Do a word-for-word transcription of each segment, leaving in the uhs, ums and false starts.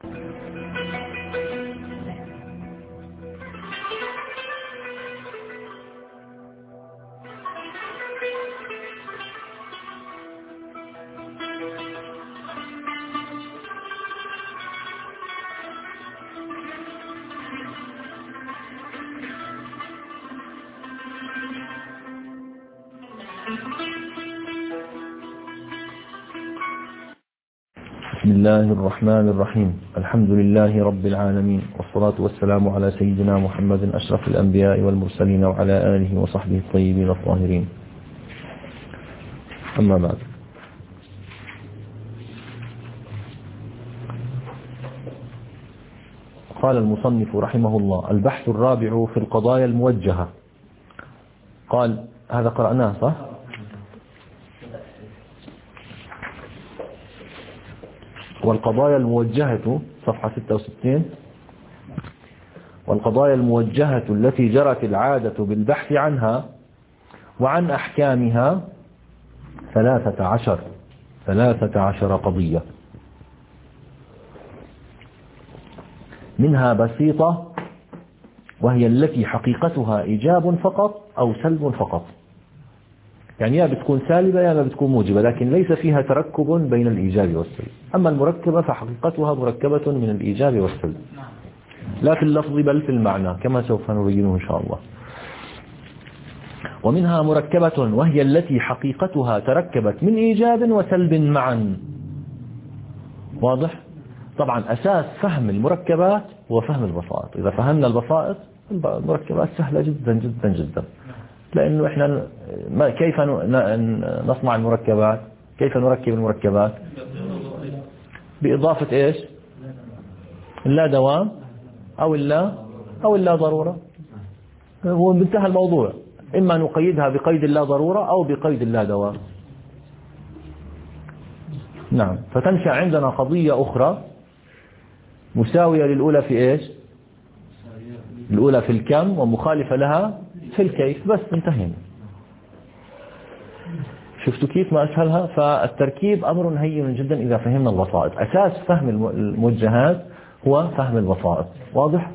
بسم الله الرحمن الرحيم. الحمد لله رب العالمين، والصلاة والسلام على سيدنا محمد أشرف الأنبياء والمرسلين وعلى آله وصحبه الطيبين الطاهرين. أما بعد، قال المصنف رحمه الله: البحث الرابع في القضايا الموجهة. قال هذا قرأناه صح؟ والقضايا الموجهة صفحة ستة وستين. والقضايا الموجهة التي جرت العادة بالبحث عنها وعن أحكامها ثلاثة عشر ثلاثة عشر قضية، منها بسيطة وهي التي حقيقتها إيجاب فقط أو سلب فقط، يعني يا بتكون سالبة يا ما بتكون موجبة، لكن ليس فيها تركب بين الإيجاب والسلب. أما المركبة فحقيقتها مركبة من الإيجاب والسلب، لا في اللفظ بل في المعنى كما سوف نبينه إن شاء الله. ومنها مركبة وهي التي حقيقتها تركبت من إيجاب وسلب معا. واضح؟ طبعا أساس فهم المركبات هو فهم البسائط. إذا فهمنا البسائط المركبات سهلة جدا جدا جدا، لأنه إحنا كيف نصنع المركبات؟ كيف نركب المركبات؟ بإضافة إيش؟ اللا دوام أو اللا أو اللا ضرورة، وانتهى الموضوع. إما نقيدها بقيد اللا ضرورة أو بقيد اللا دوام. نعم، فتنشأ عندنا قضية أخرى مساوية للأولى في إيش؟ الأولى في الكم ومخالفة لها في الكيف، بس انتهينا. شفتوا كيف ما أسهلها؟ فالتركيب أمر هين جدا إذا فهمنا البسائط. أساس فهم الموجهات هو فهم البسائط. واضح؟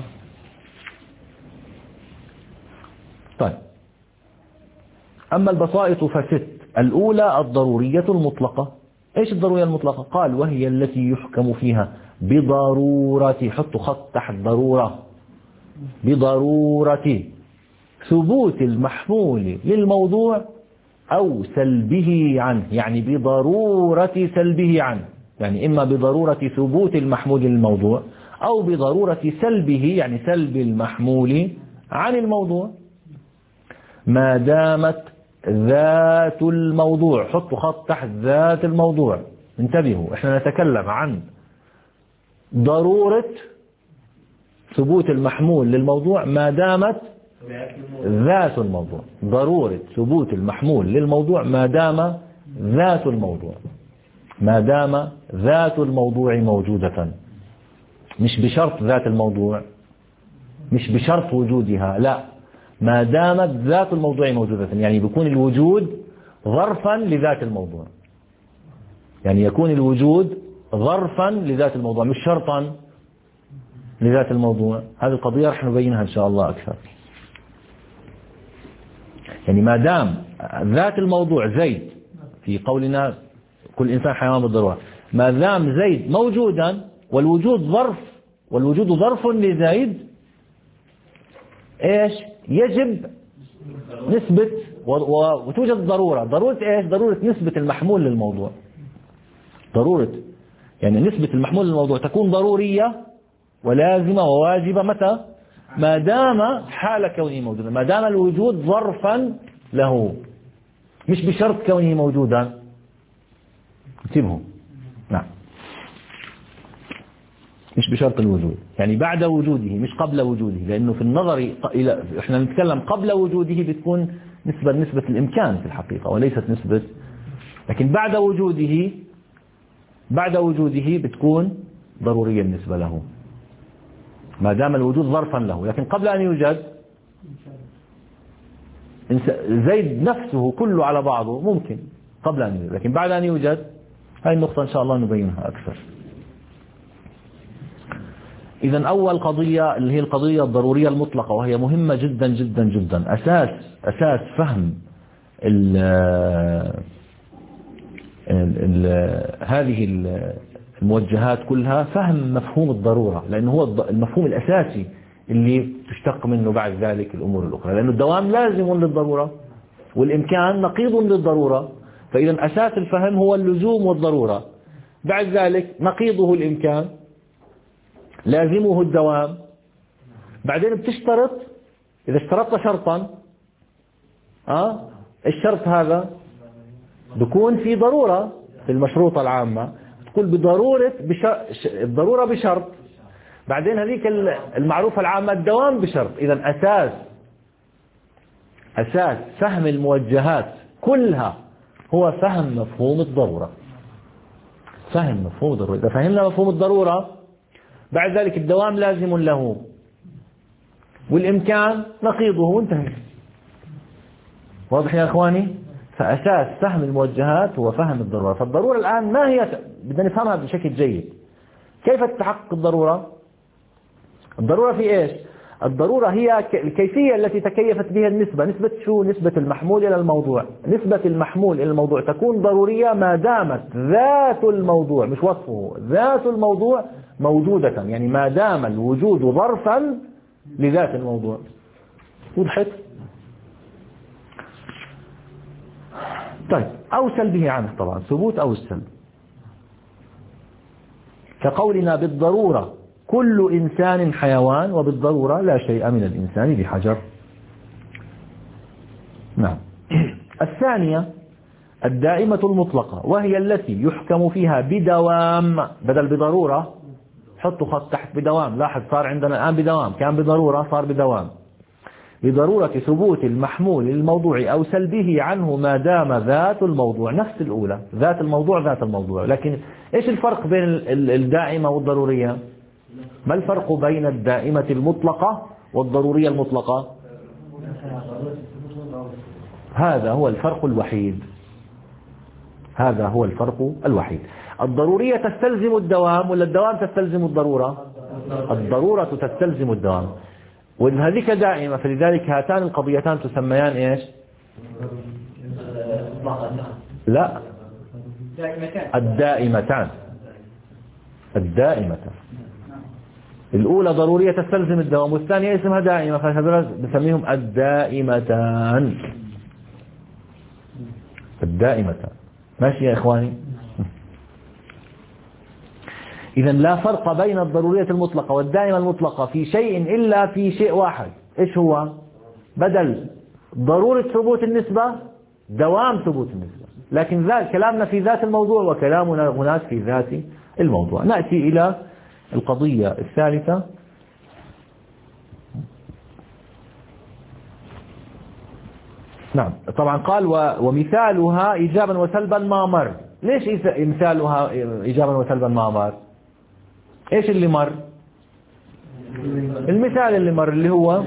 طيب، أما البسائط فست. الأولى الضرورية المطلقة. إيش الضرورية المطلقة؟ قال وهي التي يحكم فيها بضرورة، حطوا خط تحت ضرورة، بضرورة ثبوت المحمول للموضوع أو سلبه عنه، يعني بضرورة سلبه عنه، يعني إما بضرورة ثبوت المحمول للموضوع أو بضرورة سلبه، يعني سلب المحمول عن الموضوع، ما دامت ذات الموضوع. حطوا خط تحت ذات الموضوع. انتبهوا، احنا نتكلم عن ضرورة ثبوت المحمول للموضوع ما دامت ذات الموضوع. ضرورة ثبوت المحمول للموضوع ما دام ذات الموضوع، ما دام ذات الموضوع موجودة، مش بشرط ذات الموضوع، مش بشرط وجودها، لا، ما دامت ذات الموضوع موجودة، يعني بيكون الوجود ظرفا لذات الموضوع، يعني يكون الوجود ظرفا لذات الموضوع مش شرطا لذات الموضوع. هذه القضية رح نبينها إن شاء الله أكثر. يعني ما دام ذات الموضوع زيد، في قولنا كل إنسان حيوان بالضرورة، ما دام زيد موجودا والوجود ظرف، والوجود ظرف لزيد، إيش يجب نسبة وتوجد ضرورة. ضرورة إيش؟ ضرورة نسبة المحمول للموضوع. ضرورة يعني نسبة المحمول للموضوع تكون ضرورية ولازمة وواجبة متى؟ ما دام حال كونه موجودا، ما دام الوجود ظرفا له، مش بشرط كونه موجودا. انتبهوا، نعم، مش بشرط الوجود، يعني بعد وجوده مش قبل وجوده، لأنه في النظر إلى إحنا نتكلم قبل وجوده بتكون نسبة نسبة الإمكان في الحقيقة وليست نسبة، لكن بعد وجوده بعد وجوده بتكون ضرورية بالنسبة له ما دام الوجود ظرفا له. لكن قبل أن يوجد زيد نفسه كله على بعضه ممكن قبل أن يوجد، لكن بعد أن يوجد هاي النقطة إن شاء الله نبينها أكثر. إذن أول قضية اللي هي القضية الضرورية المطلقة، وهي مهمة جدا جدا جدا، أساس أساس فهم ال ال ال هذه الموجهات كلها فهم مفهوم الضرورة، لأنه هو المفهوم الأساسي اللي تشتق منه بعد ذلك الأمور الأخرى، لأن الدوام لازم للضرورة والإمكان نقيض للضرورة. فإذا أساس الفهم هو اللزوم والضرورة، بعد ذلك نقيضه الإمكان، لازمه الدوام. بعدين بتشترط، إذا اشترطت شرطا أه؟ الشرط هذا بيكون في ضرورة في المشروطة العامة، تقول بضرورة بشر... الضرورة بشرط، بعدين هذيك المعروفة العامة الدوام بشرط. إذا أساس أساس فهم الموجهات كلها هو فهم مفهوم الضرورة. فهم مفهوم الضرورة، إذا فهمنا مفهوم الضرورة بعد ذلك الدوام لازم له والإمكان نقيضه وانتهى. واضح يا أخواني؟ فأساس فهم الموجهات هو فهم الضرورة. فالضرورة الآن ما هي؟ بدنا نفهمها بشكل جيد. كيف تتحقق الضرورة؟ الضرورة في إيش؟ الضرورة هي الكيفية التي تكيفت بها النسبة. نسبة شو؟ نسبة المحمول إلى الموضوع. نسبة المحمول إلى الموضوع تكون ضرورية ما دامت ذات الموضوع، مش وصفه، ذات الموضوع موجودة، يعني ما دام الوجود ظرفا لذات الموضوع. وضحت؟ طيب، أو سلبه عنه طبعا، ثبوت أو السلب، كقولنا بالضرورة كل إنسان حيوان، وبالضرورة لا شيء من الإنسان بحجر. نعم. الثانية الدائمة المطلقة، وهي التي يحكم فيها بدوام، بدل بضرورة حطوا خط تحت بدوام. لاحظ صار عندنا الآن بدوام، كان بضرورة صار بدوام. بضرورة ثبوت المحمول للموضوع أو سلبه عنه ما دام ذات الموضوع. نفس الأولى، ذات الموضوع ذات الموضوع. لكن إيش الفرق بين الدائمة والضرورية؟ ما الفرق بين الدائمة المطلقة والضرورية المطلقة؟ هذا هو الفرق الوحيد. هذا هو الفرق الوحيد. الضرورية تستلزم الدوام، ولا الدوام تستلزم الضرورة؟ الضرورة تستلزم الدوام، وإن هذيك دائمة، فلذلك هاتان القضيتان تسميان إيش؟ لا، الدائمتان. الدائمتان الأولى ضرورية تستلزم الدوام، والثانية اسمها دائمة، فهذول بسميهم الدائمتان. الدائمتان. ماشي يا إخواني؟ إذا لا فرق بين الضرورية المطلقة والدائمة المطلقة في شيء إلا في شيء واحد. إيش هو؟ بدل ضرورة ثبوت النسبة دوام ثبوت النسبة. لكن ذات كلامنا في ذات الموضوع، وكلامنا هناك في ذات الموضوع. نأتي إلى القضية الثالثة. نعم، طبعا قال ومثالها إيجابا وسلبا ما مر. ليش مثالها إيجابا وسلبا ما مر؟ إيش اللي مر؟ المثال اللي مر اللي هو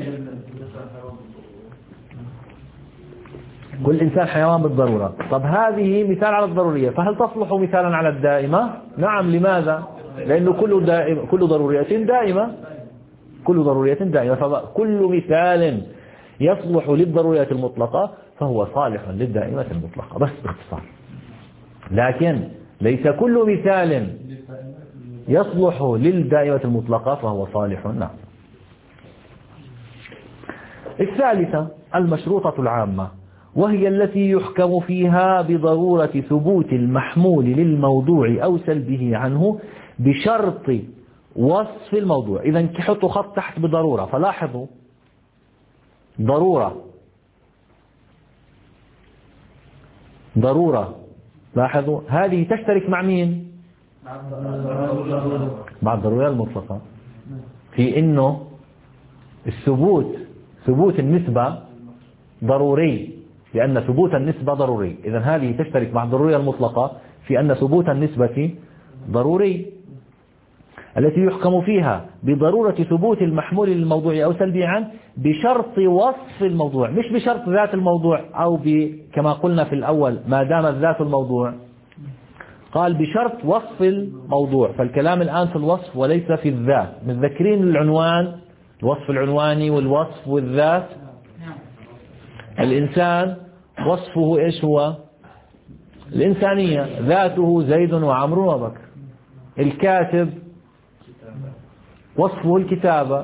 كل إنسان حيوان بالضرورة. طب هذه مثال على الضرورية، فهل تصلح مثالا على الدائمة؟ نعم. لماذا؟ لأنه كل دائم كل ضرورية دائمة، كل ضرورية دائمة، فكل مثال يصلح للضروريات المطلقة فهو صالح للدائمة المطلقة، بس باختصار. لكن ليس كل مثال يصلح للدائمة المطلقة فهو صالح. نعم. الثالثة المشروطة العامة، وهي التي يحكم فيها بضرورة ثبوت المحمول للموضوع أو سلبه عنه بشرط وصف الموضوع. إذا حطوا خط تحت بضرورة، فلاحظوا ضرورة ضرورة لاحظوا هذه تشترك مع مين؟ مع الضرورية المطلقة في إنه الثبوت ثبوت النسبة ضروري، لأن ثبوت النسبة ضروري. إذا هذه تشترك مع الضرورية المطلقة في أن ثبوت النسبة ضروري، التي يحكم فيها بضرورة ثبوت المحمول للموضوع أو سلبه عنه بشرط وصف الموضوع، مش بشرط ذات الموضوع، أو كما قلنا في الأول ما دامت ذات الموضوع. قال بشرط وصف الموضوع، فالكلام الآن في الوصف وليس في الذات. متذكرين العنوان، الوصف العنواني والوصف والذات. الإنسان وصفه إيش هو؟ الإنسانية، ذاته زيد وعمرو وبكر. الكاتب وصفه الكتابة،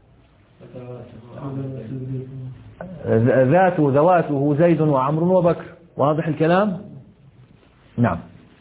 ذاته ذواته زيد وعمرو وبكر. واضح الكلام؟ نعم.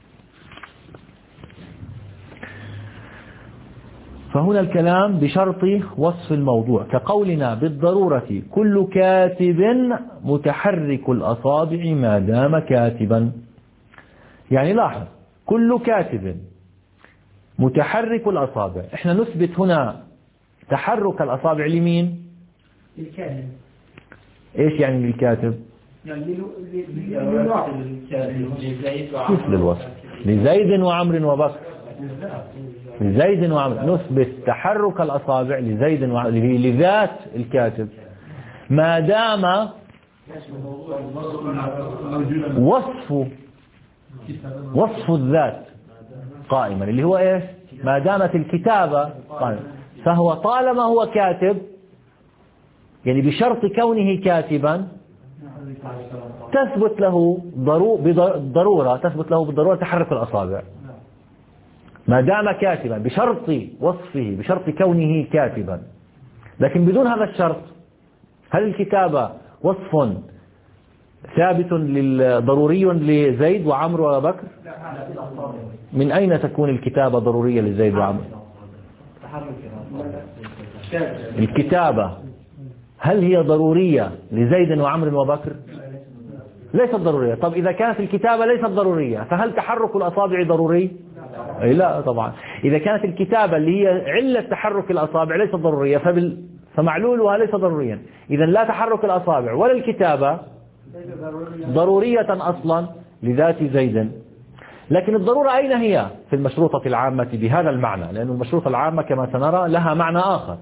فهنا الكلام بشرط وصف الموضوع، كقولنا بالضرورة كل كاتب متحرك الأصابع ما دام كاتبا. يعني لاحظ، كل كاتب متحرك الأصابع، احنا نثبت هنا تحرك الأصابع لمين؟ للكاتب. ايش يعني للكاتب؟ يعني للوصف. كيف للوصف؟ لزيد وعمر وبكر. لزيد وعمر نثبت تحرك الأصابع لزيد وعمر لذات الكاتب ما دام وصف وصف الذات قائما، اللي هو ايش؟ ما دامت الكتابة قائمة. فهو طالما هو كاتب، يعني بشرط كونه كاتبا تثبت له بالضرورة تثبت له بالضرورة تحرك الأصابع ما دام كاتبا، بشرط وصفه، بشرط كونه كاتبا. لكن بدون هذا الشرط، هل الكتابة وصف ثابت ضروري لزيد وعمر وبكر؟ من أين تكون الكتابة ضرورية لزيد وعمر؟ الكتابة هل هي ضرورية لزيد وعمر وبكر؟ ليست ضرورية. طب إذا كانت الكتابة ليست ضرورية، فهل تحرك الأصابع ضروري؟ لا طبعا. إذا كانت الكتابة اللي هي علة تحرك الأصابع ليست ضرورية، فبال... فمعلولها ليس ضروريا. إذا لا تحرك الأصابع ولا الكتابة ضرورية أصلا لذات زيد. لكن الضرورة أين هي؟ في المشروطة العامة بهذا المعنى، لأن المشروطة العامة كما سنرى لها معنى آخر.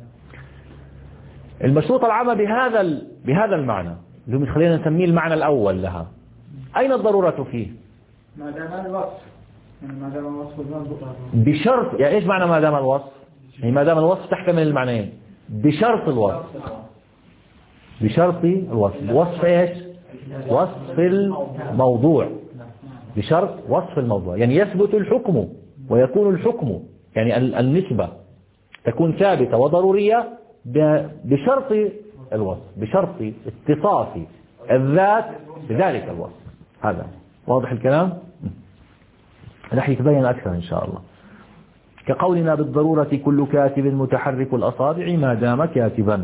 المشروطة العامة بهذا ال... بهذا المعنى اللي خلينا نسميه المعنى الأول لها، أين الضرورة فيه؟ ما دام الوصف، ما دام الوصف بشرط. يعني إيش معنى ما دام الوصف؟ يعني ما دام الوصف تحتمل المعنيين. بشرط الوصف، بشرط الوصف. وصف إيش؟ وصف الموضوع، بشرط وصف الموضوع. يعني يثبت الحكم ويكون الحكم، يعني النسبة تكون ثابتة وضرورية بشرط الوصف، بشرط اتصاف الذات بذلك الوصف. هذا واضح الكلام؟ رح يتبين أكثر إن شاء الله. كقولنا بالضرورة كل كاتب متحرك الأصابع ما دام كاتبا.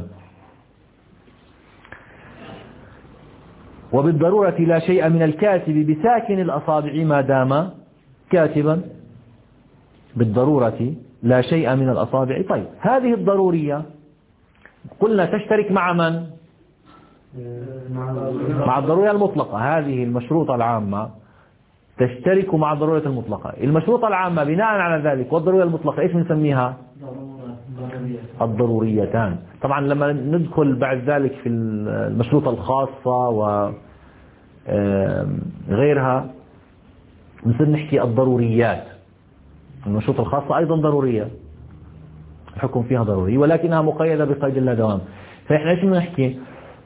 وبالضرورة لا شيء من الكاتب بساكن الأصابع ما دام كاتبا. بالضرورة لا شيء من الأصابع. طيب هذه الضرورية قلنا تشترك مع من؟ مع الضرورية المطلقة. هذه المشروطة العامة تشترك مع الضرورية المطلقة. المشروطة العامة بناء على ذلك والضرورية المطلقة ايش بنسميها؟ الضروريتان. طبعا لما ندخل بعد ذلك في المشروطة الخاصة وغيرها نصير نحكي الضروريات. المشروطة الخاصة أيضا ضرورية، الحكم فيها ضروري ولكنها مقيدة بقيد لا دوام. فإحنا ايش بنحكي؟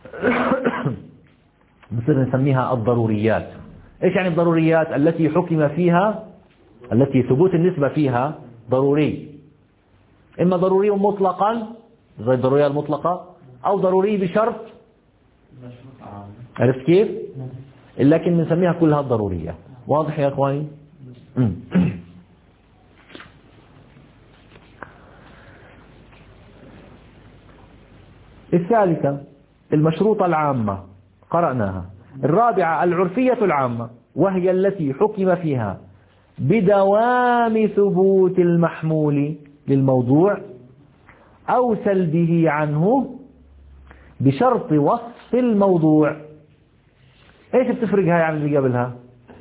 نصير نسميها الضروريات. ايش يعني الضروريات؟ التي حكم فيها، التي ثبوت النسبة فيها ضروري، إما ضروري مطلقا زي الضرورية المطلقة، أو ضروري بشرط. عرفت كيف؟ لكن بنسميها كلها الضرورية. واضح يا أخواني؟ الثالثة المشروطة العامة قرأناها. الرابعة العرفية العامة، وهي التي حكم فيها بدوام ثبوت المحمول للموضوع أو سلبه عنه بشرط وصف الموضوع. ايش بتفرق هاي عن اللي قبلها؟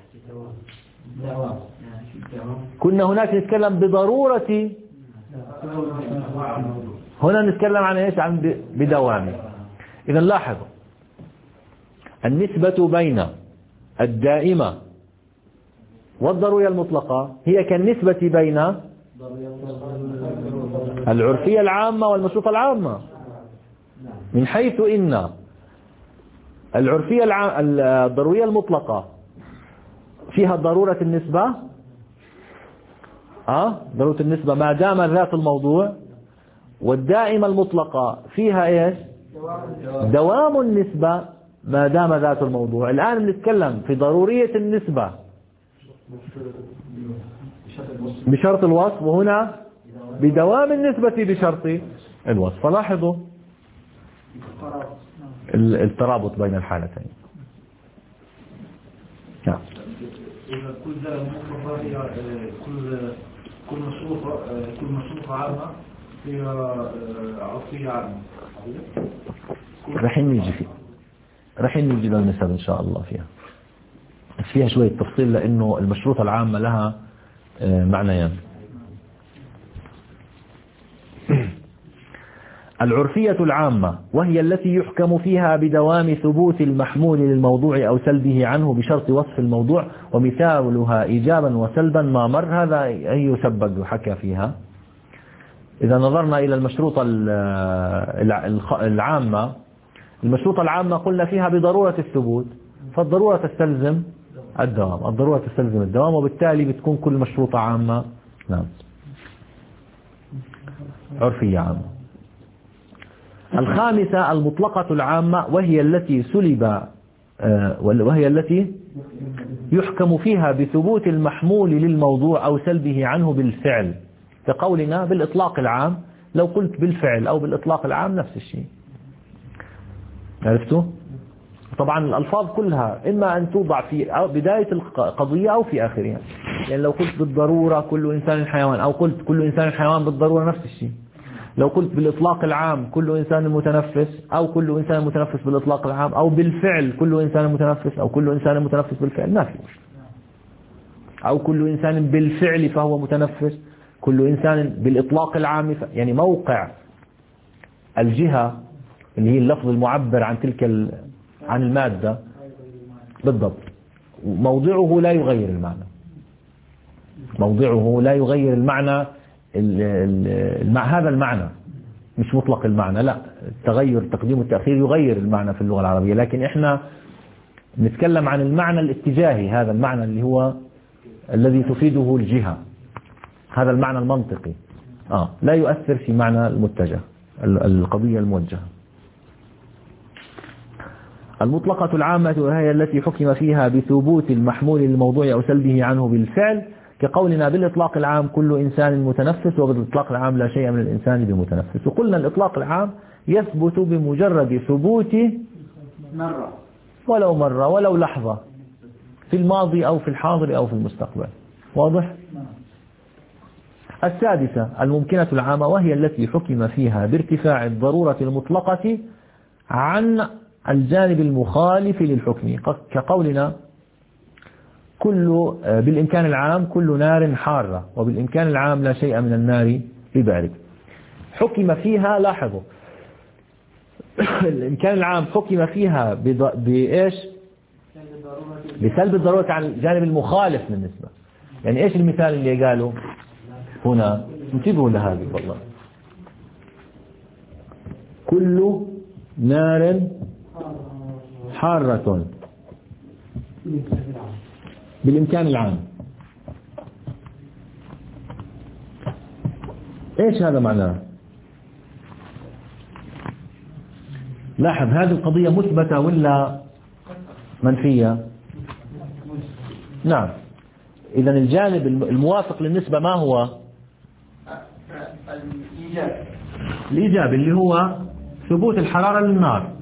كنا هناك نتكلم بضرورة، هنا نتكلم عن ايش؟ عن بدوامه. إذا لاحظوا النسبة بين الدائمة والضرورية المطلقة هي كالنسبة بين العرفية العامة والمشروطة العامة، من حيث إن العرفية العام الضرورية المطلقة فيها ضرورة النسبة، أه ضرورة النسبة ما دام ذات الموضوع، والدائمة المطلقة فيها إيش؟ دوام النسبة ما دام ذات الموضوع. الآن بنتكلم في ضرورية النسبة بشرط الوصف، وهنا بدوام النسبة بشرط الوصف. فلاحظوا الترابط بين الحالتين. نعم. إذا كل مطلقة هي كل كل مشروطة كل مشروطة عامة هي عرفية عامة. رح نيجي فيه رح نيجي للنسب إن شاء الله فيها فيها شوية تفصيل، لأنه المشروطة العامة لها معنيان. العرفية العامة وهي التي يحكم فيها بدوام ثبوت المحمول للموضوع أو سلبه عنه بشرط وصف الموضوع، ومثالها إيجابا وسلبا ما مر، هذا أي سبق وحكى فيها. إذا نظرنا إلى المشروطة العامة، المشروطة العامة قلنا فيها بضرورة الثبوت، فالضرورة تستلزم الدوام، الضرورة تستلزم الدوام، وبالتالي بتكون كل مشروطة عامة نعم عرفية عامة. الخامسة المطلقة العامة وهي التي سلب وهي التي يحكم فيها بثبوت المحمول للموضوع أو سلبه عنه بالفعل، كقولنا بالإطلاق العام. لو قلت بالفعل أو بالإطلاق العام نفس الشيء. عرفتوا؟ طبعا الألفاظ كلها إما أن توضع في بداية القضية أو في آخرها. يعني لو قلت بالضرورة كل إنسان حيوان، أو قلت كل إنسان حيوان بالضرورة نفس الشيء. لو قلت بالإطلاق العام كل إنسان متنفس، أو كل إنسان متنفس بالإطلاق العام، أو بالفعل كل إنسان متنفس، أو كل إنسان متنفس بالفعل، ما في مشكلة. أو كل إنسان بالفعل فهو متنفس، كل إنسان بالإطلاق العام. يعني موقع الجهة اللي هي اللفظ المعبر عن تلك عن المادة بالضبط، موضعه لا يغير المعنى، موضعه لا يغير المعنى المع... هذا المعنى مش مطلق المعنى، لا، التغير التقديم والتأخير يغير المعنى في اللغة العربية، لكن احنا نتكلم عن المعنى الاتجاهي، هذا المعنى اللي هو الذي تفيده الجهة، هذا المعنى المنطقي آه لا يؤثر في معنى المتجه القضية الموجهة. المطلقة العامة وهي التي حكم فيها بثبوت المحمول للموضوع أو سلبه عنه بالفعل، كقولنا بالإطلاق العام كل إنسان متنفس، وبالإطلاق العام لا شيء من الإنسان بمتنفس. وقلنا الإطلاق العام يثبت بمجرد ثبوت مرة ولو مرة ولو لحظة في الماضي أو في الحاضر أو في المستقبل. واضح؟ السادسة الممكنة العامة وهي التي حكم فيها بارتفاع الضرورة المطلقة عن الجانب المخالف للحكم، كقولنا كل بالإمكان العام كل نار حارة، وبالإمكان العام لا شيء من النار ببارد. حكم فيها، لاحظوا الإمكان العام حكم فيها بإيش؟ بسلب الضرورة عن الجانب المخالف للنسبة. يعني إيش المثال اللي قالوا هنا؟ انتبهوا لهذه والله. كل نار حارة بالإمكان العام، إيش هذا معناه؟ لاحظ هذه القضية مثبتة ولا منفية؟ نعم. إذن الجانب الموافق للنسبة ما هو؟ الإيجاب الإيجاب اللي هو ثبوت الحرارة للنار.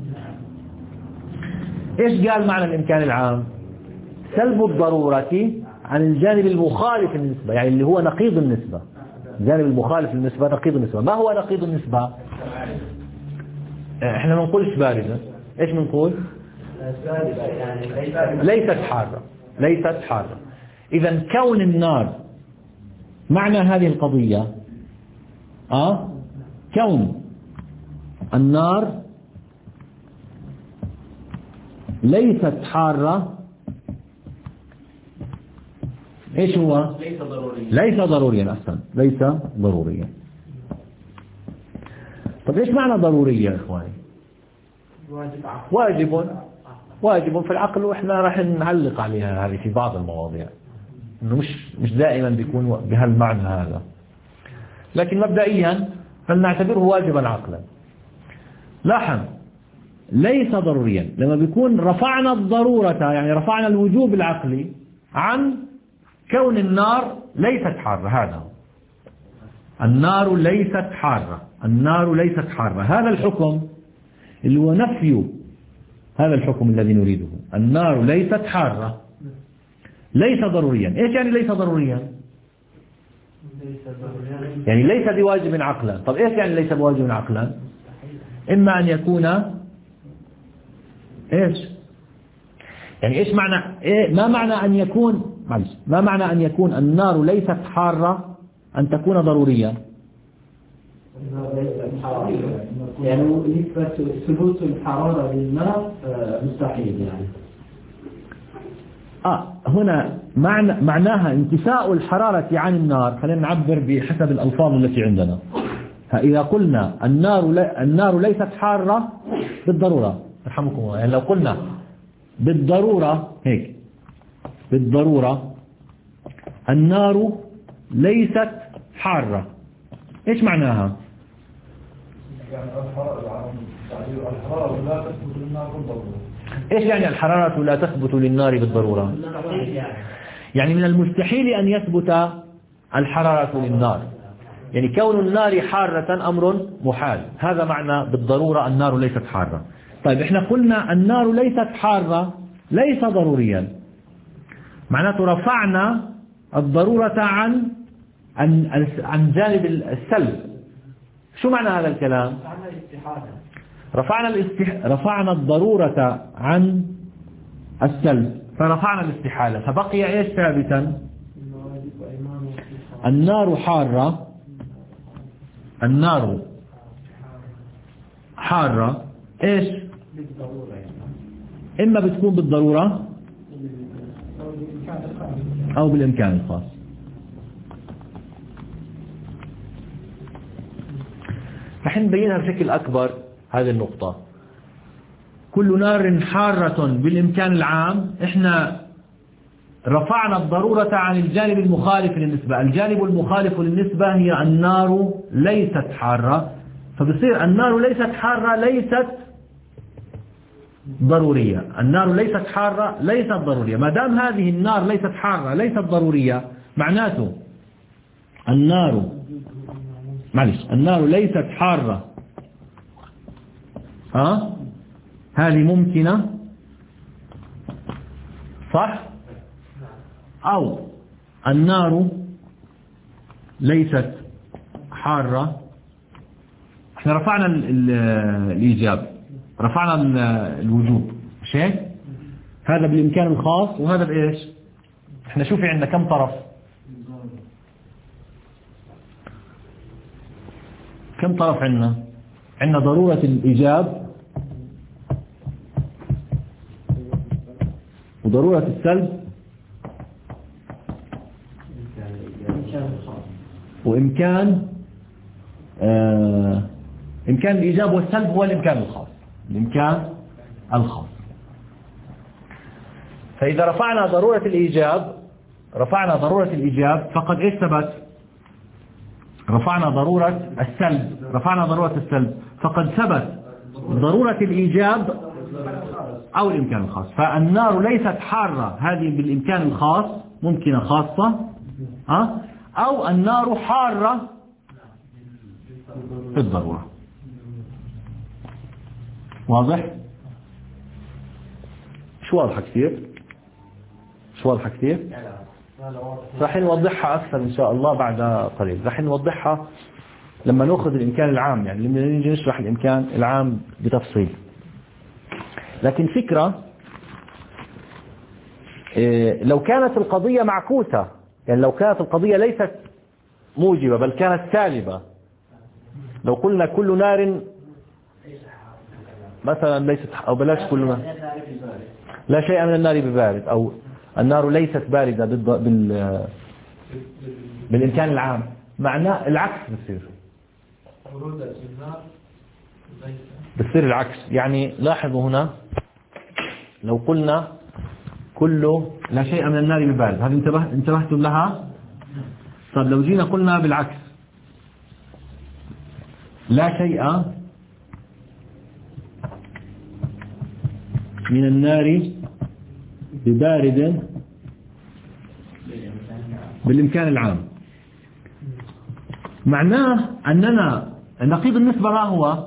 إيش قال معنى الإمكان العام؟ سلب الضرورة عن الجانب المخالف للنسبة، يعني اللي هو نقيض النسبة. الجانب المخالف للنسبة نقيض النسبة. ما هو نقيض النسبة؟ احنا ما نقولش باردة، ايش بنقول؟ ليست حارة، ليست حارة. إذا كون النار، معنى هذه القضية اه كون النار ليست حارة إيش هو؟ ليس ضروري. ليس ضروريا. أحسن، ليس ضروريا. طب إيش معنى ضرورية يا إخواني؟ واجب واجب في العقل، وإحنا راح نعلق عليها هذه في بعض المواضيع، إنه مش مش دائما بيكون بهالمعنى هذا، لكن مبدئيا فلنعتبره واجبا عقلا. لاحظ، ليس ضروريا لما بيكون رفعنا الضرورة، يعني رفعنا الوجوب العقلي عن كون النار ليست حارة. هذا هو. النار ليست حارة، النار ليست حارة، هذا الحكم اللي هو نفي هذا الحكم الذي نريده. النار ليست حارة، ليس ضروريا. إيش يعني ليس ضروريا؟ يعني ليس بواجب عقلا. طب إيش يعني ليس بواجب عقلا؟ إما أن يكون إيش يعني إيش معنى إيه ما معنى أن يكون معلش ما معنى أن يكون النار ليست حارة أن تكون ضرورية؟ يعني نسبة ثبوت الحرارة للنار مستحيل يعني. آه هنا معنى معناها انتفاء الحرارة عن النار. خلينا نعبر بحسب الألفاظ التي عندنا. إذا قلنا النار النار ليست حارة بالضرورة، رحمكم الله، يعني لو قلنا بالضرورة هيك، بالضرورة النار ليست حارة، إيش معناها؟ يعني الحرارة لا تثبت للنار بالضرورة. إيش يعني الحرارة لا تثبت للنار بالضرورة؟ يعني من المستحيل أن يثبت الحرارة للنار، يعني كون النار حارة أمر محال. هذا معنى بالضرورة النار ليست حارة. طيب إحنا قلنا النار ليست حارة ليس ضروريا، معناته رفعنا الضرورة عن عن عن جانب السلب. شو معنى هذا الكلام؟ رفعنا الاستح... رفعنا الضرورة عن السلب فرفعنا الاستحالة، فبقي ايش ثابتا؟ النار حارة، النار حارة ايش؟ اما بتكون بالضرورة او بالامكان الخاص. رح نبينها بشكل اكبر هذه النقطة. كل نار حارة بالامكان العام، احنا رفعنا الضرورة عن الجانب المخالف للنسبة. الجانب المخالف للنسبة هي النار ليست حارة، فبصير النار ليست حارة ليست ضرورية. النار ليست حارة ليست ضرورية. ما دام هذه النار ليست حارة ليست ضرورية، معناته النار معلش النار ليست حارة ها هذه ممكنة صح، أو النار ليست حارة. احنا رفعنا ال ال الإيجاب، رفعنا ال الوجوب، مش هيك؟ هذا بالإمكان الخاص وهذا بإيش؟ احنا شوفي عندنا كم طرف؟ كم طرف عندنا؟ عندنا ضرورة الإيجاب وضرورة السلب وإمكان آه إمكان الإيجاب والسلب هو الإمكان الخاص، الإمكان الخاص. فإذا رفعنا ضرورة الإيجاب رفعنا ضرورة الإيجاب فقد إيش ثبت؟ رفعنا ضرورة السلب رفعنا ضرورة السلب فقد ثبت ضرورة الإيجاب أو الإمكان الخاص. فالنار ليست حارة هذه بالإمكان الخاص ممكنة خاصة أه؟ أو النار حارة في الضرورة. واضح؟ شو واضحة كثير؟ شو واضحة كثير؟ راح نوضحها أكثر إن شاء الله بعد قليل. راح نوضحها لما نأخذ الإمكان العام، يعني لما نيجي نشرح الإمكان العام بتفصيل. لكن فكرة إيه لو كانت القضية معكوسة، يعني لو كانت القضية ليست موجبة بل كانت سالبة، لو قلنا كل نار مثلا ليست، أو بلاش كل نار لا شيء من النار ببارد، أو النار ليست باردة بال... بالإمكان العام، معناه العكس بصير بصير العكس. يعني لاحظوا هنا لو قلنا كله لا شيء من النار ببارد، هذه انتبه انتبهتم لها؟ طب لو جينا قلنا بالعكس لا شيء من النار ببارد بالإمكان العام، معناه أننا نقيض النسبة ما هو؟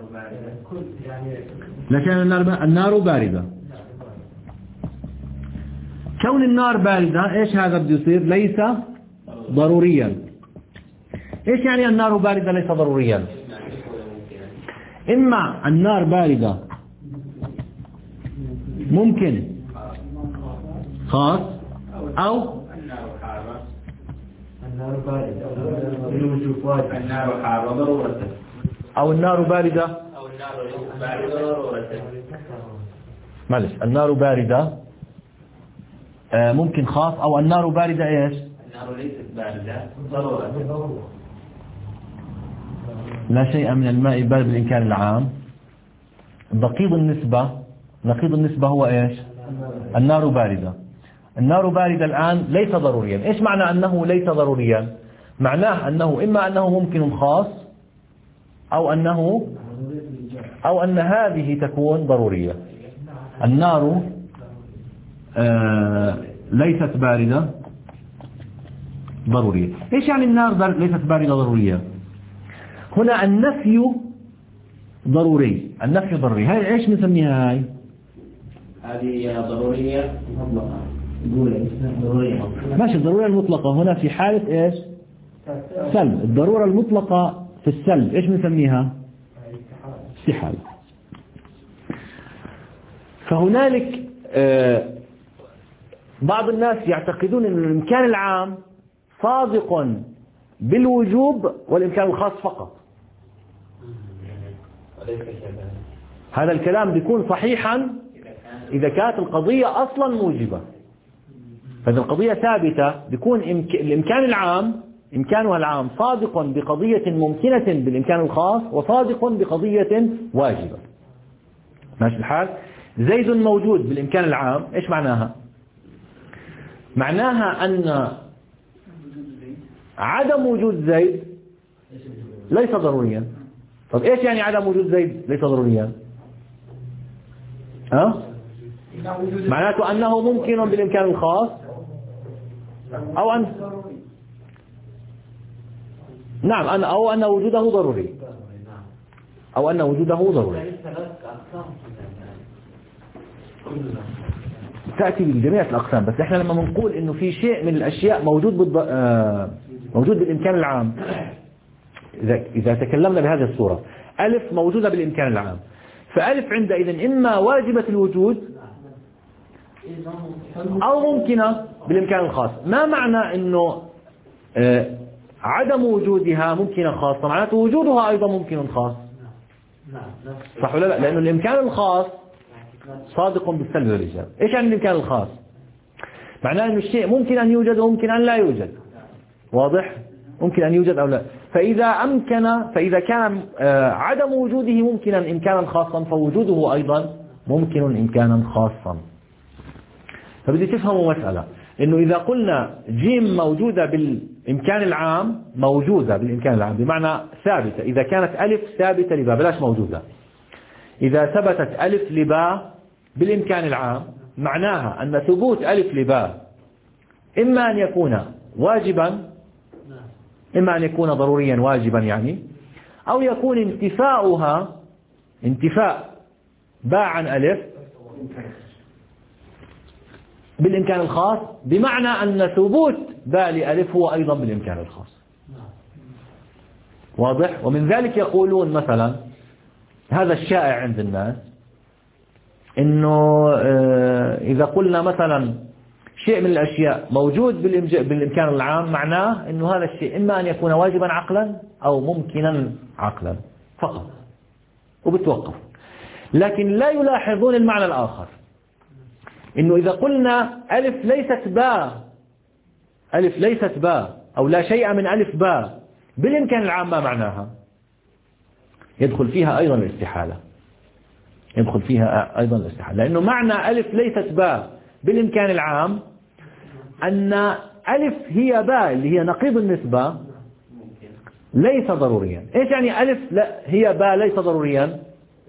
لا شيء من النار النار باردة. كون النار باردة إيش هذا بده يصير؟ ليس ضروريا. إيش يعني النار باردة ليس ضروريا؟ إما النار باردة ممكن خاص أو النار باردة النار حارة ضرورة أو النار باردة أو النار باردة ضرورة. معلش النار باردة آه ممكن خاص أو النار باردة إيش؟ النار ليست باردة ضرورة. لا شيء من الماء بارد بالإمكان العام. نقيض النسبة نقيض النسبة هو إيش؟ النار باردة. النار باردة الآن ليس ضروريا. إيش معنى أنه ليس ضروريا؟ معناه أنه إما أنه ممكن خاص أو أنه أو أن هذه تكون ضرورية. النار آه ليست باردة ضرورية. إيش يعني النار ليست باردة ضرورية؟ هنا النفي ضروري. النفي ضروري. هاي إيش نسميها؟ هاي هذه ضرورية مطلقة. ضرورية ماشي. الضرورة المطلقة هنا في حالة إيش؟ سلب. الضرورة المطلقة في السلب إيش نسميها؟ استحالة. فهنالك آه بعض الناس يعتقدون أن الإمكان العام صادق بالوجوب والإمكان الخاص فقط. هذا الكلام بيكون صحيحا إذا كانت القضية أصلا موجبة. فإذا القضية ثابتة بيكون الإمكان العام إمكانها العام صادق بقضية ممكنة بالإمكان الخاص وصادق بقضية واجبة. ماشي الحال؟ زيد موجود بالإمكان العام إيش معناها؟ معناها أن عدم وجود زيد ليس ضروريا. طب إيش يعني عدم وجود زيد ليس ضروريا؟ ها؟ معناته أنه ممكن بالإمكان الخاص أو أن نعم أن أو أن وجوده ضروري أو أن وجوده ضروري. تأتي بجميع الأقسام. بس إحنا لما بنقول إنه في شيء من الأشياء موجود بالض... آه... موجود بالإمكان العام، إذا إذا تكلمنا بهذه الصورة ألف موجودة بالإمكان العام، فألف عندئذ إما واجبة الوجود أو ممكنة بالإمكان الخاص. ما معنى إنه آه عدم وجودها ممكنة خاصة؟ معناته وجودها أيضا ممكن خاص. صح ولا لا؟ لأنه الإمكان الخاص صادق بالسلب والإيجاب. إيش يعني الإمكان الخاص؟ معناه إنه الشيء ممكن أن يوجد وممكن أن لا يوجد. واضح؟ ممكن أن يوجد أو لا. فإذا أمكن فإذا كان آه عدم وجوده ممكنا إمكانا خاصا فوجوده أيضا ممكن إمكانا خاصا. فبدي تفهموا مسألة إنه إذا قلنا جيم موجودة بالإمكان العام موجودة بالإمكان العام بمعنى ثابتة. إذا كانت ألف ثابتة لباء بلاش موجودة. إذا ثبتت ألف لباء بالإمكان العام معناها أن ثبوت ألف لباء إما أن يكون واجبا إما أن يكون ضروريا واجبا يعني، أو يكون انتفاؤها انتفاء باء عن ألف بالإمكان الخاص بمعنى أن ثبوت باء لألف هو أيضا بالإمكان الخاص. واضح؟ ومن ذلك يقولون مثلا هذا الشائع عند الناس إنه إذا قلنا مثلا شيء من الأشياء موجود بالإمكان العام معناه إنه هذا الشيء إما أن يكون واجبا عقلا أو ممكنا عقلا فقط وبتوقف. لكن لا يلاحظون المعنى الآخر. إنه إذا قلنا ألف ليست باء، ألف ليست باء أو لا شيء من ألف باء، بالإمكان العام ما معناها؟ يدخل فيها أيضا الاستحالة، يدخل فيها أيضا الاستحالة، لأنه معنى ألف ليست باء بالإمكان العام أن ألف هي باء اللي هي نقيض النسبة ليس ضروريا. إيش يعني ألف لا هي باء ليس ضروريا؟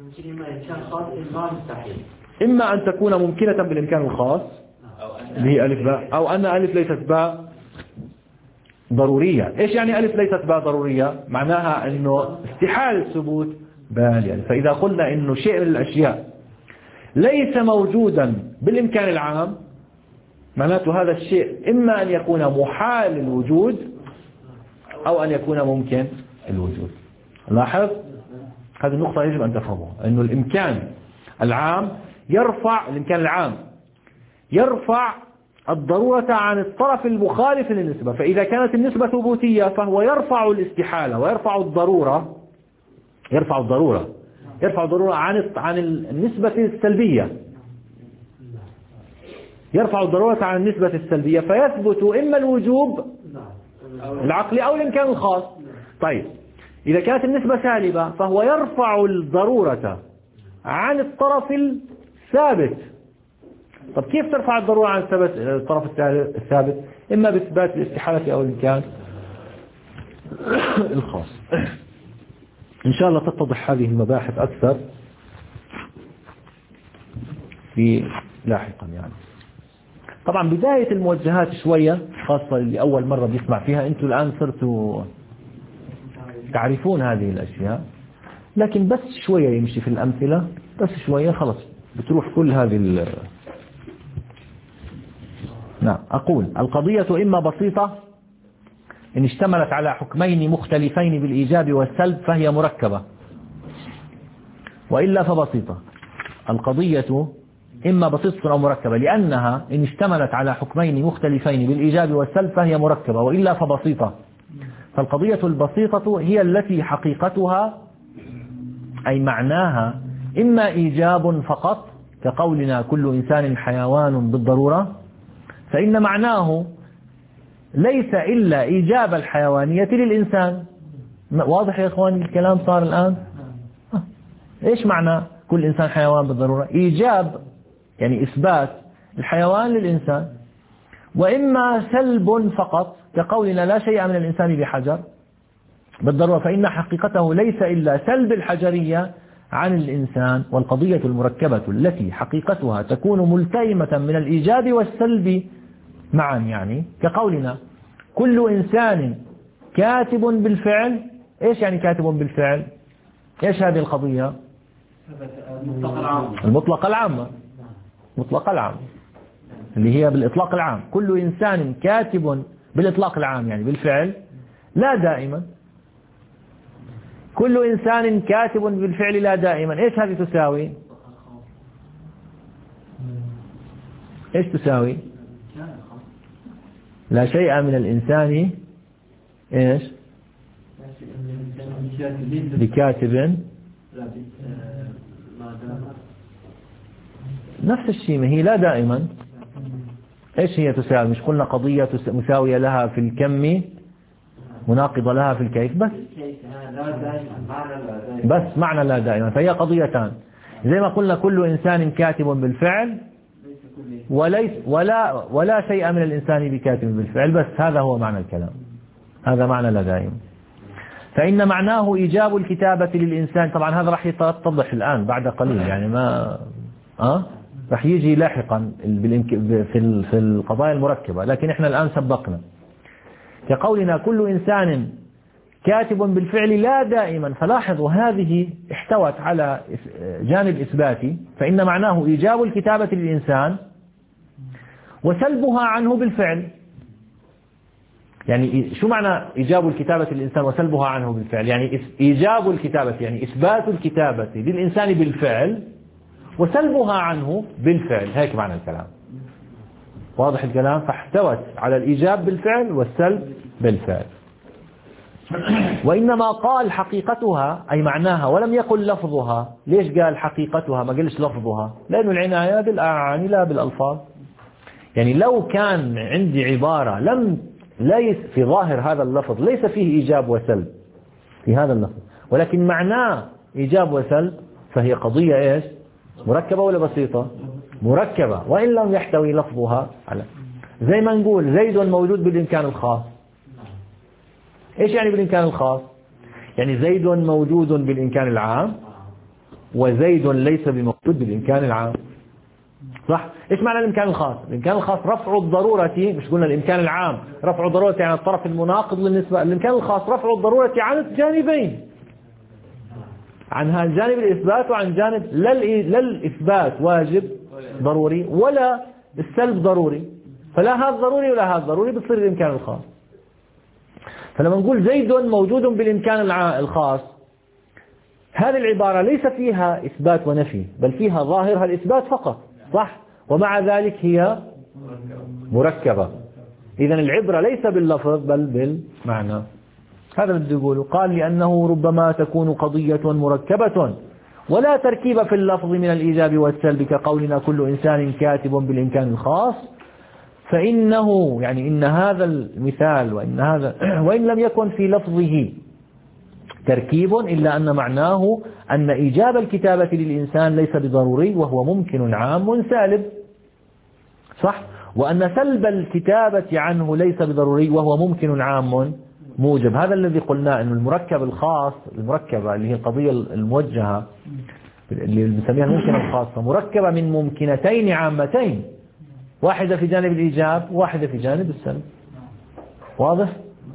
إما أن تكون ممكنة بالإمكان الخاص اللي هي ألف باء، أو أن ألف ليست باء ضرورية. إيش يعني ألف ليست باء ضرورية؟ معناها أنه استحالة ثبوت باء. يعني فإذا قلنا أنه شيء من الأشياء ليس موجودا بالإمكان العام، معناته هذا الشيء إما أن يكون محال الوجود أو أن يكون ممكن الوجود. لاحظ هذه النقطة يجب أن تفهمها، أنه الإمكان العام يرفع الإمكان العام يرفع الضرورة عن الطرف المخالف للنسبة. فإذا كانت النسبة ثبوتية فهو يرفع الاستحالة ويرفع الضرورة يرفع الضرورة يرفع الضرورة عن عن النسبة السلبية، يرفع الضرورة عن النسبة السلبية فيثبت إما الوجوب العقلي أو الإمكان الخاص. طيب إذا كانت النسبة سالبة فهو يرفع الضرورة عن الطرف الثابت. طب كيف ترفع الضرورة عن الطرف الثابت؟ إما بإثبات الاستحالة أو الإمكان الخاص. إن شاء الله تتضح هذه المباحث أكثر في لاحقا. يعني طبعا بداية الموجهات شوية، خاصة اللي أول مرة بيسمع فيها، أنتوا الآن صرتوا تعرفون هذه الأشياء، لكن بس شوية يمشي في الأمثلة، بس شوية خلص بتروح كل هذه ال... نعم. أقول القضية إما بسيطة إن اشتملت على حكمين مختلفين بالإيجاب والسلب فهي مركبة، وإلا فبسيطة. القضية إما بسيطة أو مركبة، لأنها إن اشتملت على حكمين مختلفين بالإيجاب والسلب فهي مركبة، وإلا فبسيطة. فالقضية البسيطة هي التي حقيقتها أي معناها إما إيجاب فقط كقولنا كل إنسان حيوان بالضرورة، فإن معناه ليس إلا إيجاب الحيوانية للإنسان. واضح يا إخواني الكلام صار الآن؟ إيش معنى كل إنسان حيوان بالضرورة؟ إيجاب يعني إثبات الحيوان للإنسان، وإما سلب فقط كقولنا لا شيء من الإنسان بحجر بالضرورة، فإن حقيقته ليس إلا سلب الحجرية عن الإنسان. والقضية المركبة التي حقيقتها تكون ملتئمة من الإيجاب والسلب معا، يعني كقولنا كل إنسان كاتب بالفعل. إيش يعني كاتب بالفعل؟ إيش هذه القضية؟ المطلق العامة، مطلق العام اللي هي بالإطلاق العام. كل إنسان كاتب بالإطلاق العام يعني بالفعل، لا دائما. كل إنسان كاتب بالفعل لا دائما. إيش هذه تساوي؟ إيش تساوي؟ لا شيء من الإنسان إيش بكاتب، نفس الشيء، ما هي لا دائما. إيش هي تساوي؟ مش قلنا قضية مساوية لها في الكم مناقضة لها في الكيف؟ بس بس معنى لا دائما، فهي قضيتان. زي ما قلنا كل إنسان كاتب بالفعل وليس ولا ولا شيء من الإنسان بكاتب بالفعل، بس هذا هو معنى الكلام، هذا معنى لا دائما. فإن معناه إيجاب الكتابة للإنسان. طبعا هذا راح يتضح الآن بعد قليل، يعني ما أه راح يجي لاحقا في في القضايا المركبة، لكن إحنا الآن سبقنا. كقولنا كل إنسان كاتب بالفعل لا دائما، فلاحظوا هذه احتوت على جانب إثباتي. فإن معناه إيجاب الكتابة للإنسان وسلبها عنه بالفعل. يعني شو معنى إيجاب الكتابة للإنسان وسلبها عنه بالفعل؟ يعني إيجاب الكتابة يعني إثبات الكتابة للإنسان بالفعل وسلبها عنه بالفعل، هيك معنى الكلام. واضح الكلام؟ فاحتوت على الإيجاب بالفعل والسلب بالفعل. وإنما قال حقيقتها أي معناها ولم يقل لفظها. ليش قال حقيقتها ما قالش لفظها؟ لأن العناية بالأعاني لا بالألفاظ. يعني لو كان عندي عبارة لم ليس في ظاهر هذا اللفظ ليس فيه إيجاب وسلب في هذا اللفظ، ولكن معناه إيجاب وسلب، فهي قضية إيش؟ مركبة ولا بسيطة؟ مركبة، وإن لم يحتوي لفظها على. زي ما نقول زيد موجود بالإمكان الخاص. إيش يعني بالإمكان الخاص؟ يعني زيد موجود بالإمكان العام وزيد ليس بموجود بالإمكان العام. صح؟ إيش معنى الإمكان الخاص؟ الإمكان الخاص رفع الضرورة، مش قلنا الإمكان العام رفع الضرورة عن الطرف المناقض للنسبة، الإمكان الخاص رفع الضرورة عن الجانبين، عن جانب الإثبات وعن جانب لا الإثبات واجب ضروري ولا السلب ضروري، فلا هذا ضروري ولا هذا ضروري، بتصير الإمكان الخاص. فلما نقول زيد موجود بالإمكان الخاص، هذه العبارة ليس فيها إثبات ونفي، بل فيها ظاهرها الإثبات فقط، صح؟ ومع ذلك هي مركبة. إذن العبرة ليس باللفظ بل بالمعنى. هذا اللي يقوله. قال لأنه ربما تكون قضية مركبة ولا تركيب في اللفظ من الإيجاب والسلب، كقولنا كل إنسان كاتب بالإمكان الخاص، فإنه يعني إن هذا المثال وإن هذا وإن لم يكن في لفظه تركيب إلا أن معناه أن إيجاب الكتابة للإنسان ليس بضروري وهو ممكن عام سالب، صح؟ وأن سلب الكتابة عنه ليس بضروري وهو ممكن عام موجب. هذا الذي قلنا أن المركب الخاص، المركبة اللي هي القضية الموجهة اللي بنسميها الممكنة الخاصة، مركبة من ممكنتين عامتين، واحدة في جانب الإيجاب وواحدة في جانب السلب. واضح؟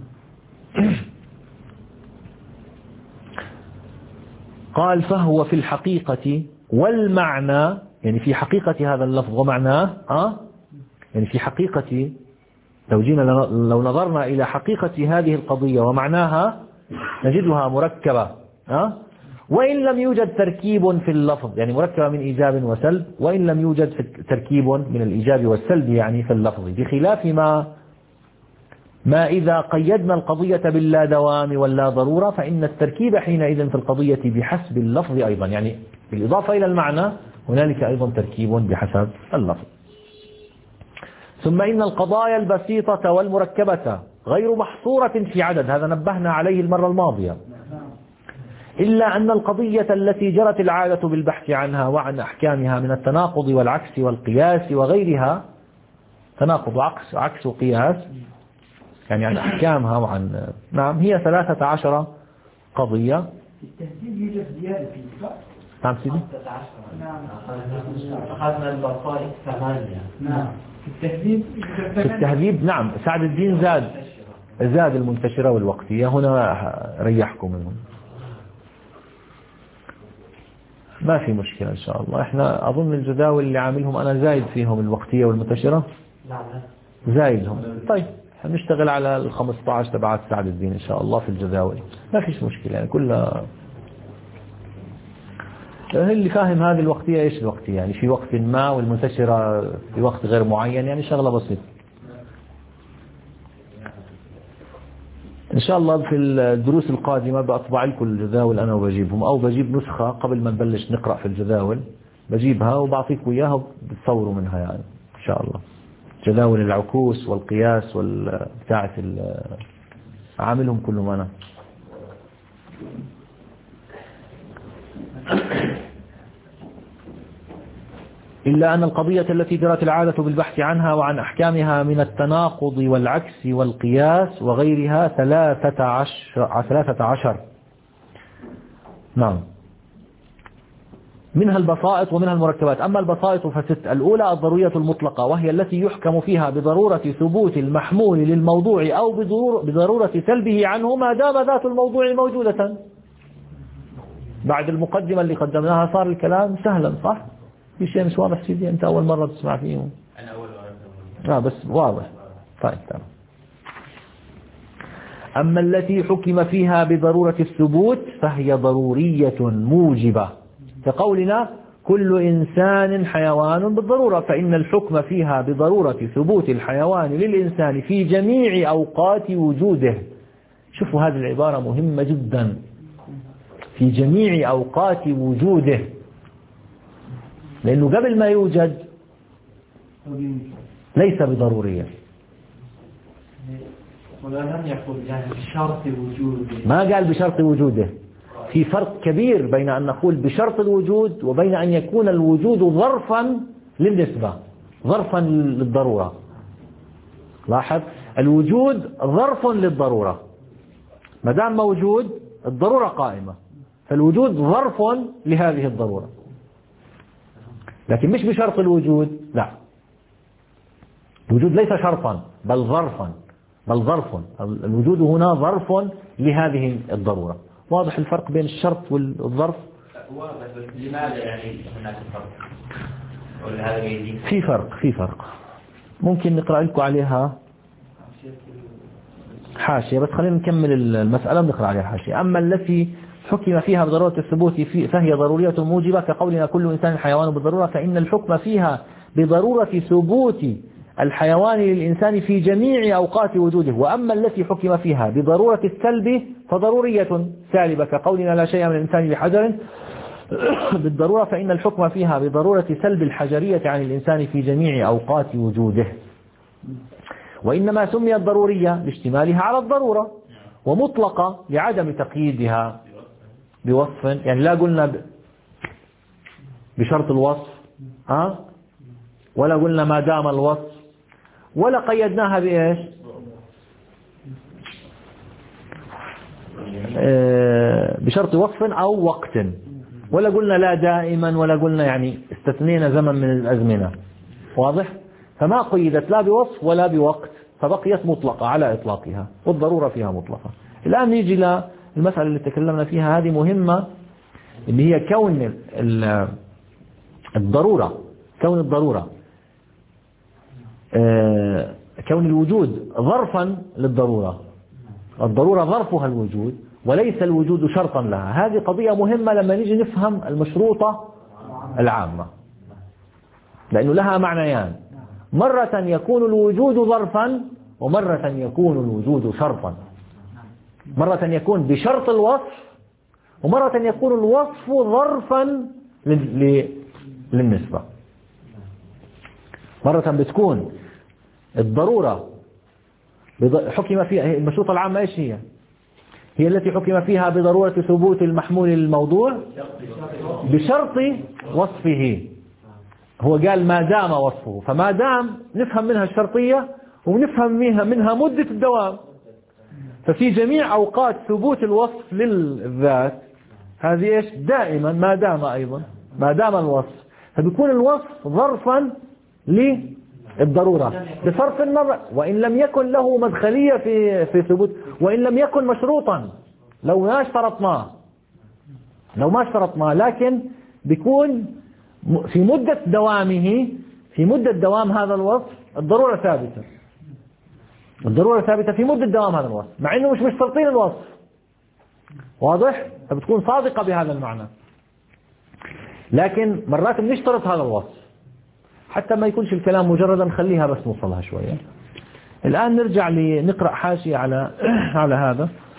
قال فهو في الحقيقة والمعنى، يعني في حقيقة هذا اللفظ ومعناه، أه؟ يعني في حقيقة، لو جينا لو نظرنا إلى حقيقة هذه القضية ومعناها نجدها مركبة، أه؟ وإن لم يوجد تركيب في اللفظ، يعني مركبة من إيجاب وسلب، وإن لم يوجد تركيب من الإيجاب والسلب يعني في اللفظ، بخلاف ما ما إذا قيدنا القضية باللا دوام واللا ضرورة، فإن التركيب حينئذ في القضية بحسب اللفظ أيضا، يعني بالإضافة إلى المعنى هنالك أيضا تركيب بحسب اللفظ. ثم إن القضايا البسيطة والمركبة غير محصورة في عدد، هذا نبهنا عليه المرة الماضية، إلا أن القضية التي جرت العادة بالبحث عنها وعن أحكامها من التناقض والعكس والقياس وغيرها، تناقض وعكس عكس وقياس، يعني عن أحكامها وعن، نعم، هي ثلاثة عشر قضية. في التهذيب يوجد زيادة في الإطلاق. نعم سيدي. نعم. أخذنا البصائر ثمانية. نعم. في التهذيب. في التهذيب نعم، سعد الدين زاد زاد المنتشرة والوقتية، هنا ريحكم منهم. ما في مشكلة إن شاء الله. إحنا أظن الجداول اللي عاملهم أنا زايد فيهم الوقتية والمنتشرة. نعم. زايدهم. طيب نشتغل على ال خمسة عشر تبعات سعد الدين إن شاء الله في الجداول، ما فيش مشكلة، يعني كلها اللي فاهم هذه الوقتية إيش الوقتية، يعني في وقت ما، والمنتشرة في وقت غير معين، يعني شغلة بسيطة. إن شاء الله في الدروس القادمة بأطبع لكم الجداول أنا وبجيبهم، أو بجيب نسخة قبل ما نبلش نقرأ في الجداول، بجيبها وبعطيكم إياها وبتصوروا منها يعني إن شاء الله. جداول العكوس والقياس والبتاعة عاملهم كلهم أنا. إلا أن القضية التي جرت العادة بالبحث عنها وعن أحكامها من التناقض والعكس والقياس وغيرها ثلاثة عشر, ثلاثة عشر. نعم، منها البسائط ومنها المركبات. أما البسائط فست: الأولى الضرورية المطلقة، وهي التي يحكم فيها بضرورة ثبوت المحمول للموضوع أو بضرورة سلبه عنه ما دام ذات الموضوع موجودة. بعد المقدمة اللي قدمناها صار الكلام سهلا، صح؟ في شيء مش واضح سيدي؟ أنت أول مرة تسمع فيه. أنا أول مرة. آه بس واضح. طيب تمام. أما التي حكم فيها بضرورة الثبوت فهي ضرورية موجبة، كقولنا كل إنسان حيوان بالضرورة، فإن الحكم فيها بضرورة ثبوت الحيوان للإنسان في جميع أوقات وجوده شوفوا هذه العبارة مهمة جدا. في جميع أوقات وجوده، لأنه قبل ما يوجد ليس بضرورية. ولا لم يقل يعني بشرط وجوده، ما قال بشرط وجوده. في فرق كبير بين أن نقول بشرط الوجود وبين أن يكون الوجود ظرفا للنسبة، ظرفا للضرورة. لاحظ، الوجود ظرف للضرورة، ما دام موجود الضرورة قائمة، فالوجود ظرف لهذه الضرورة، لكن مش بشرط الوجود. لا، الوجود ليس شرطا بل ظرفا، بل ظرف. الوجود هنا ظرف لهذه الضرورة. واضح الفرق بين الشرط والظرف؟ واضح، بس لماذا يعني هناك فرق؟ ولا هذا يجي؟ في فرق، في فرق. ممكن نقرأ لكم عليها حاشية، بس خلينا نكمل المسألة ونقرأ عليها حاشية. أما التي حكم فيها بضرورة الثبوت فهي ضرورية موجبة كقولنا كل إنسان حيوان بالضرورة، فإن الحكم فيها بضرورة ثبوت الحيوان للإنسان في جميع أوقات وجوده. وأما التي حكم فيها بضرورة السلب فضرورية سالبة كقولنا لا شيء من الإنسان بحجر بالضرورة، فإن الحكم فيها بضرورة سلب الحجرية عن الإنسان في جميع أوقات وجوده. وإنما سميت ضرورية لاشتمالها على الضرورة، ومطلقة لعدم تقييدها بوصف. يعني لا قلنا بشرط الوصف، ها، ولا قلنا ما دام الوصف، ولا قيدناها بإيش؟ بشرط وصف أو وقت، ولا قلنا لا دائما، ولا قلنا يعني استثنينا زمن من الأزمنة. واضح؟ فما قيدت لا بوصف ولا بوقت، فبقيت مطلقة على إطلاقها، والضرورة فيها مطلقة. الآن نيجي للمسألة اللي تكلمنا فيها، هذه مهمة، اللي هي كون الضرورة، كون الضرورة كون الوجود ظرفا للضرورة. الضرورة ظرفها الوجود وليس الوجود شرطا لها. هذه قضية مهمة لما نيجي نفهم المشروطة العامة، لأنه لها معنيان: مرة يكون الوجود ظرفا، ومرة يكون الوجود شرطا. مرة يكون بشرط الوصف، ومرة يكون الوصف ظرفا للنسبة. مرة بتكون الضرورة حكم فيها، المشروطة العامة ايش هي؟ هي التي حكم فيها بضرورة ثبوت المحمول للموضوع بشرط وصفه. هو قال ما دام وصفه، فما دام نفهم منها الشرطية ونفهم منها منها مدة الدوام. ففي جميع أوقات ثبوت الوصف للذات هذه ايش؟ دائما ما دام، أيضا ما دام الوصف، فبيكون الوصف ظرفا للضرورة بصرف النظر، وإن لم يكن له مدخلية في في ثبوت، وإن لم يكن مشروطا، لو ما اشترطناه لو ما اشترطناه لكن بيكون في مدة دوامه، في مدة دوام هذا الوصف الضرورة ثابتة. الضرورة ثابتة في مدة دوام هذا الوصف، مع انه مش مشترطين الوصف. واضح؟ فبتكون صادقة بهذا المعنى. لكن مرات بنشترط هذا الوصف حتى ما يكونش الكلام مجردا، نخليها بس نوصلها شوية. الآن نرجع لنقرأ حاشية على على هذا.